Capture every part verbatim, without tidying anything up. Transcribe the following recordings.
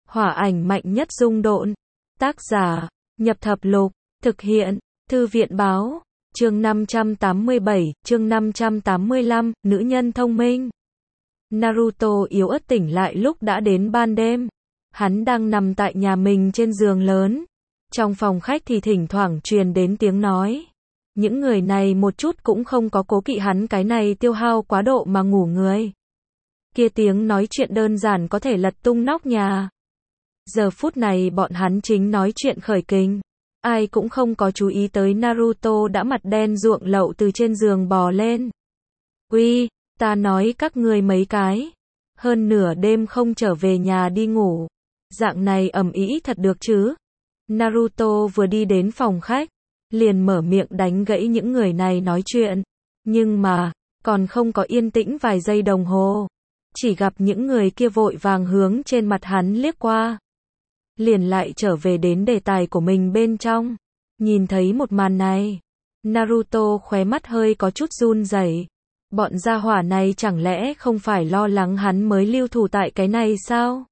Hỏa ảnh mạnh nhất dung độn. Tác giả, Nhập Thập Lục. Thực hiện, Thư viện báo. Chương năm trăm tám mươi bảy, chương năm trăm tám mươi lăm, nữ nhân thông minh. Naruto yếu ớt tỉnh lại lúc đã đến ban đêm. Hắn đang nằm tại nhà mình trên giường lớn. Trong phòng khách thì thỉnh thoảng truyền đến tiếng nói. Những người này một chút cũng không có cố kỵ hắn cái này tiêu hao quá độ mà ngủ người. Kia tiếng nói chuyện đơn giản có thể lật tung nóc nhà. Giờ phút này bọn hắn chính nói chuyện khởi kình. Ai cũng không có chú ý tới Naruto đã mặt đen ruộng lậu từ trên giường bò lên. Uy, ta nói các ngươi mấy cái. Hơn nửa đêm không trở về nhà đi ngủ. Dạng này ầm ĩ thật được chứ. Naruto vừa đi đến phòng khách. Liền mở miệng đánh gãy những người này nói chuyện. Nhưng mà, còn không có yên tĩnh vài giây đồng hồ. Chỉ gặp những người kia vội vàng hướng trên mặt hắn liếc qua. Liền lại trở về đến đề tài của mình bên trong. Nhìn thấy một màn này. Naruto khóe mắt hơi có chút run rẩy. Bọn gia hỏa này chẳng lẽ không phải lo lắng hắn mới lưu thủ tại cái này sao?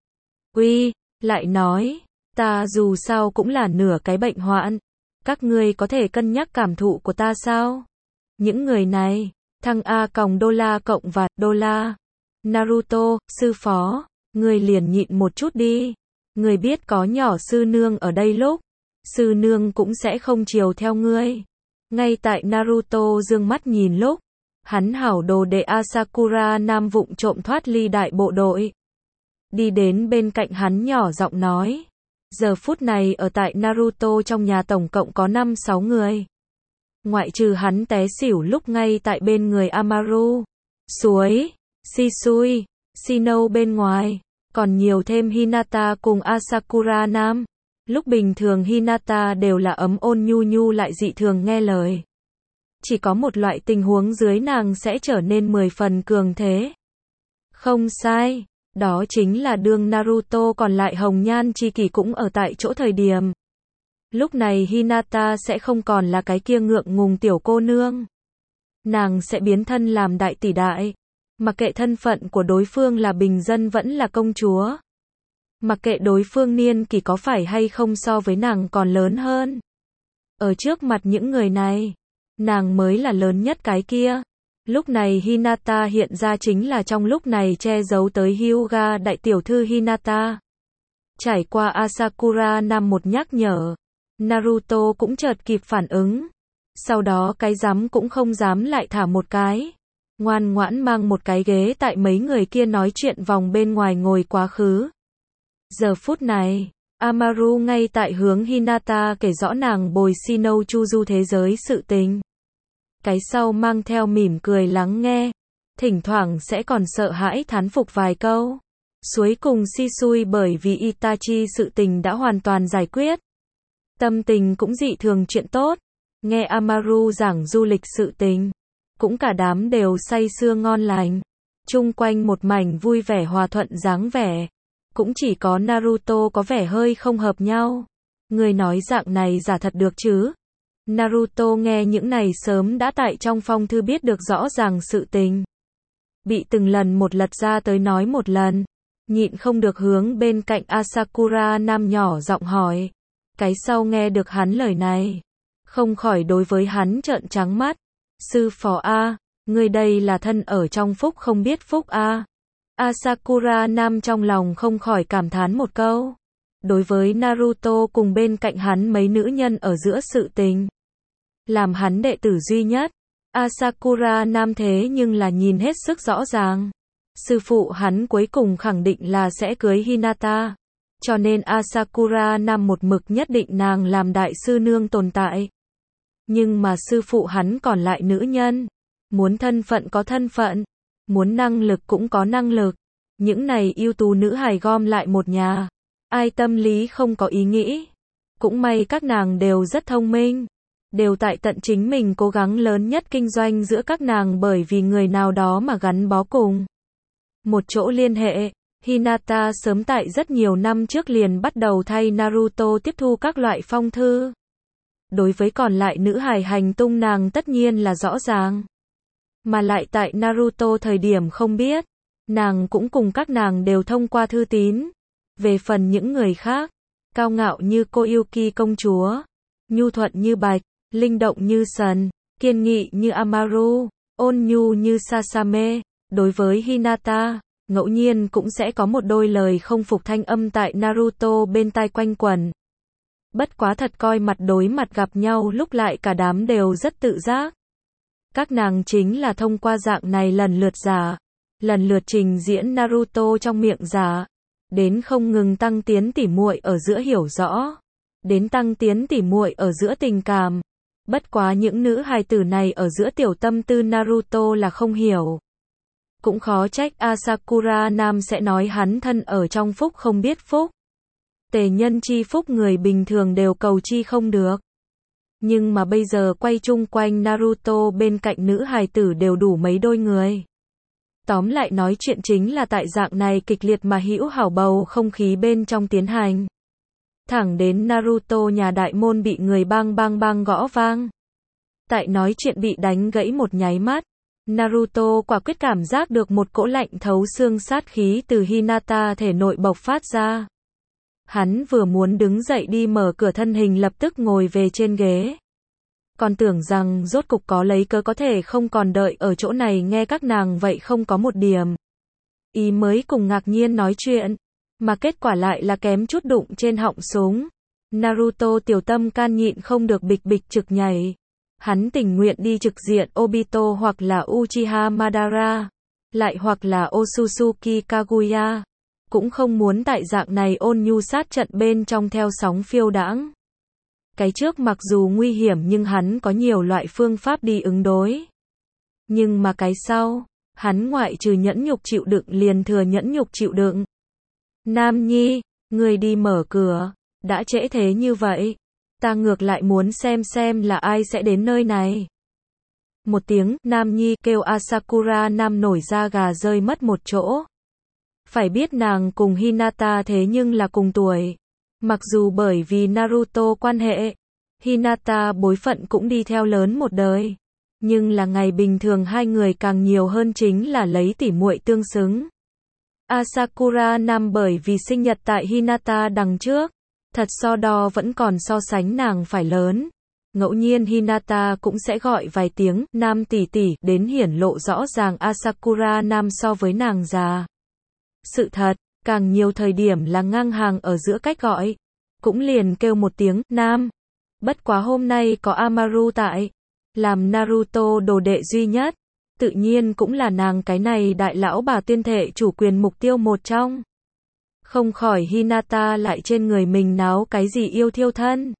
Uy, lại nói, ta dù sao cũng là nửa cái bệnh hoạn. Các ngươi có thể cân nhắc cảm thụ của ta sao? Những người này, thăng A còng đô la cộng vạt đô la. Naruto, sư phó, ngươi liền nhịn một chút đi. Ngươi biết có nhỏ sư nương ở đây lúc, sư nương cũng sẽ không chiều theo ngươi. Ngay tại Naruto dương mắt nhìn lúc, hắn hảo đồ đệ Asakura Nam vụng trộm thoát ly đại bộ đội. Đi đến bên cạnh hắn nhỏ giọng nói. Giờ phút này ở tại Naruto trong nhà tổng cộng có năm sáu người. Ngoại trừ hắn té xỉu lúc ngay tại bên người Amaru, Suối, Shisui, Shino bên ngoài. Còn nhiều thêm Hinata cùng Asakura Nam. Lúc bình thường Hinata đều là ấm ôn nhu nhu lại dị thường nghe lời. Chỉ có một loại tình huống dưới nàng sẽ trở nên mười phần cường thế. Không sai, đó chính là đương Naruto còn lại hồng nhan chi kỷ cũng ở tại chỗ thời điểm. Lúc này Hinata sẽ không còn là cái kia ngượng ngùng tiểu cô nương. Nàng sẽ biến thân làm đại tỷ đại. Mặc kệ thân phận của đối phương là bình dân vẫn là công chúa. Mặc kệ đối phương niên kỷ có phải hay không so với nàng còn lớn hơn. Ở trước mặt những người này, nàng mới là lớn nhất cái kia. Lúc này Hinata hiện ra chính là trong lúc này che giấu tới Hyuga đại tiểu thư Hinata. Trải qua Asakura Nam một nhắc nhở, Naruto cũng chợt kịp phản ứng. Sau đó cái dám cũng không dám lại thả một cái. Ngoan ngoãn mang một cái ghế tại mấy người kia nói chuyện vòng bên ngoài ngồi quá khứ. Giờ phút này, Amaru ngay tại hướng Hinata kể rõ nàng bồi Shino Chuju thế giới sự tình. Cái sau mang theo mỉm cười lắng nghe, thỉnh thoảng sẽ còn sợ hãi thán phục vài câu. Suối cùng Shisui bởi vì Itachi sự tình đã hoàn toàn giải quyết. Tâm tình cũng dị thường chuyện tốt, nghe Amaru giảng du lịch sự tình. Cũng cả đám đều say sưa ngon lành. Chung quanh một mảnh vui vẻ hòa thuận dáng vẻ. Cũng chỉ có Naruto có vẻ hơi không hợp nhau. Người nói dạng này giả thật được chứ? Naruto nghe những này sớm đã tại trong phong thư biết được rõ ràng sự tình. Bị từng lần một lật ra tới nói một lần. Nhịn không được hướng bên cạnh Asakura Nam nhỏ giọng hỏi. Cái sau nghe được hắn lời này. Không khỏi đối với hắn trợn trắng mắt. Sư phó A, người đây là thân ở trong phúc không biết phúc A. Asakura Nam trong lòng không khỏi cảm thán một câu. Đối với Naruto cùng bên cạnh hắn mấy nữ nhân ở giữa sự tình. Làm hắn đệ tử duy nhất. Asakura Nam thế nhưng là nhìn hết sức rõ ràng. Sư phụ hắn cuối cùng khẳng định là sẽ cưới Hinata. Cho nên Asakura Nam một mực nhất định nàng làm đại sư nương tồn tại. Nhưng mà sư phụ hắn còn lại nữ nhân. Muốn thân phận có thân phận. Muốn năng lực cũng có năng lực. Những này ưu tú nữ hài gom lại một nhà. Ai tâm lý không có ý nghĩ. Cũng may các nàng đều rất thông minh. Đều tại tận chính mình cố gắng lớn nhất kinh doanh giữa các nàng bởi vì người nào đó mà gắn bó cùng. Một chỗ liên hệ. Hinata sớm tại rất nhiều năm trước liền bắt đầu thay Naruto tiếp thu các loại phong thư. Đối với còn lại nữ hài hành tung nàng tất nhiên là rõ ràng. Mà lại tại Naruto thời điểm không biết. Nàng cũng cùng các nàng đều thông qua thư tín. Về phần những người khác, cao ngạo như Koyuki công chúa, nhu thuận như Bạch, linh động như Sần, kiên nghị như Amaru, ôn nhu như Sasame, đối với Hinata, ngẫu nhiên cũng sẽ có một đôi lời không phục thanh âm tại Naruto bên tai quanh quẩn. Bất quá thật coi mặt đối mặt gặp nhau lúc lại cả đám đều rất tự giác. Các nàng chính là thông qua dạng này lần lượt giả, lần lượt trình diễn Naruto trong miệng giả, đến không ngừng tăng tiến tỉ muội ở giữa hiểu rõ, đến tăng tiến tỉ muội ở giữa tình cảm. Bất quá những nữ hài tử này ở giữa tiểu tâm tư Naruto là không hiểu. Cũng khó trách Asakura Nam sẽ nói hắn thân ở trong phúc không biết phúc. Tề nhân chi phúc người bình thường đều cầu chi không được. Nhưng mà bây giờ quay chung quanh Naruto bên cạnh nữ hài tử đều đủ mấy đôi người. Tóm lại nói chuyện chính là tại dạng này kịch liệt mà hữu hảo bầu không khí bên trong tiến hành. Thẳng đến Naruto nhà đại môn bị người bang bang bang gõ vang. Tại nói chuyện bị đánh gãy một nháy mắt, Naruto quả quyết cảm giác được một cỗ lạnh thấu xương sát khí từ Hinata thể nội bộc phát ra. Hắn vừa muốn đứng dậy đi mở cửa thân hình lập tức ngồi về trên ghế. Còn tưởng rằng rốt cục có lấy cớ có thể không còn đợi ở chỗ này nghe các nàng vậy không có một điểm. Ý mới cùng ngạc nhiên nói chuyện, mà kết quả lại là kém chút đụng trên họng súng. Naruto tiểu tâm can nhịn không được bịch bịch trực nhảy. Hắn tình nguyện đi trực diện Obito hoặc là Uchiha Madara, lại hoặc là Otsutsuki Kaguya. Cũng không muốn tại dạng này ôn nhu sát trận bên trong theo sóng phiêu đãng. Cái trước mặc dù nguy hiểm nhưng hắn có nhiều loại phương pháp đi ứng đối. Nhưng mà cái sau, hắn ngoại trừ nhẫn nhục chịu đựng liền thừa nhẫn nhục chịu đựng. Nam Nhi, ngươi đi mở cửa, đã trễ thế như vậy. Ta ngược lại muốn xem xem là ai sẽ đến nơi này. Một tiếng, Nam Nhi kêu Asakura Nam nổi da gà rơi mất một chỗ. Phải biết nàng cùng Hinata thế nhưng là cùng tuổi. Mặc dù bởi vì Naruto quan hệ, Hinata bối phận cũng đi theo lớn một đời. Nhưng là ngày bình thường hai người càng nhiều hơn chính là lấy tỉ muội tương xứng. Asakura Nam bởi vì sinh nhật tại Hinata đằng trước, thật so đo vẫn còn so sánh nàng phải lớn. Ngẫu nhiên Hinata cũng sẽ gọi vài tiếng Nam tỷ tỷ đến hiển lộ rõ ràng Asakura Nam so với nàng già. Sự thật, càng nhiều thời điểm là ngang hàng ở giữa cách gọi. Cũng liền kêu một tiếng Nam. Bất quá hôm nay có Amaru tại, làm Naruto đồ đệ duy nhất, tự nhiên cũng là nàng cái này đại lão bà tuyên thệ chủ quyền mục tiêu một trong. Không khỏi Hinata lại trên người mình náo cái gì yêu thiêu thân.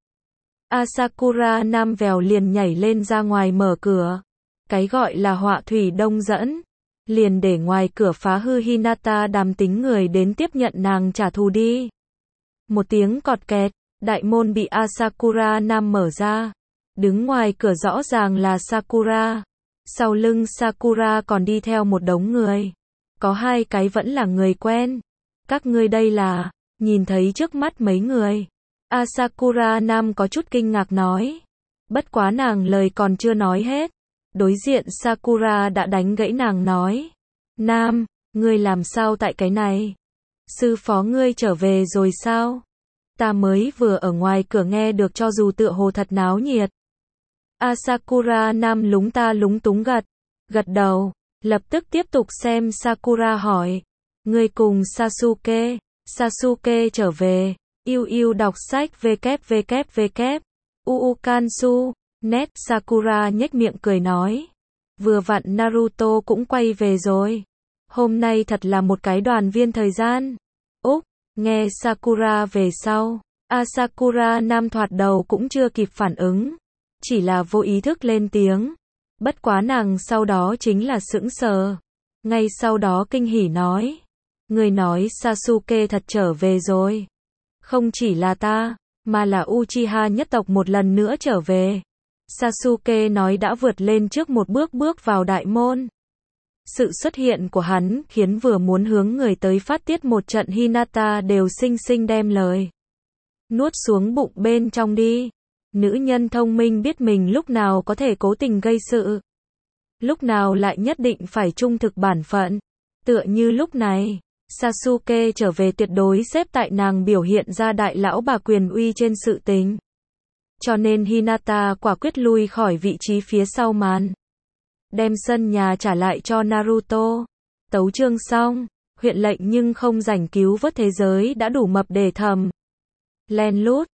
Asakura Nam vèo liền nhảy lên ra ngoài mở cửa. Cái gọi là họa thủy đông dẫn. Liền để ngoài cửa phá hư Hinata đàm tính người đến tiếp nhận nàng trả thù đi. Một tiếng cọt kẹt, đại môn bị Asakura Nam mở ra. Đứng ngoài cửa rõ ràng là Sakura. Sau lưng Sakura còn đi theo một đống người. Có hai cái vẫn là người quen. Các ngươi đây là, nhìn thấy trước mắt mấy người. Asakura Nam có chút kinh ngạc nói. Bất quá nàng lời còn chưa nói hết. Đối diện Sakura đã đánh gãy nàng nói. Nam, ngươi làm sao tại cái này? Sư phó ngươi trở về rồi sao? Ta mới vừa ở ngoài cửa nghe được cho dù tựa hồ thật náo nhiệt. Asakura Nam lúng ta lúng túng gật, gật đầu, lập tức tiếp tục xem Sakura hỏi. Ngươi cùng Sasuke, Sasuke trở về, yêu yêu đọc sách www, uukansu, net Sakura nhếch miệng cười nói. Vừa vặn Naruto cũng quay về rồi. Hôm nay thật là một cái đoàn viên thời gian. Úc, nghe Sakura về sau. Asakura Nam thoạt đầu cũng chưa kịp phản ứng. Chỉ là vô ý thức lên tiếng. Bất quá nàng sau đó chính là sững sờ. Ngay sau đó kinh hỉ nói. Người nói Sasuke thật trở về rồi. Không chỉ là ta, mà là Uchiha nhất tộc một lần nữa trở về. Sasuke nói đã vượt lên trước một bước bước vào đại môn. Sự xuất hiện của hắn khiến vừa muốn hướng người tới phát tiết một trận Hinata đều xinh xinh đem lời nuốt xuống bụng bên trong đi. Nữ nhân thông minh biết mình lúc nào có thể cố tình gây sự, lúc nào lại nhất định phải trung thực bản phận. Tựa như lúc này, Sasuke trở về tuyệt đối xếp tại nàng biểu hiện ra đại lão bà quyền uy trên sự tình. Cho nên Hinata quả quyết lui khỏi vị trí phía sau màn. Đem sân nhà trả lại cho Naruto. Tấu chương xong, huyện lệnh nhưng không rảnh cứu vớt thế giới đã đủ mập để thầm. Len lút,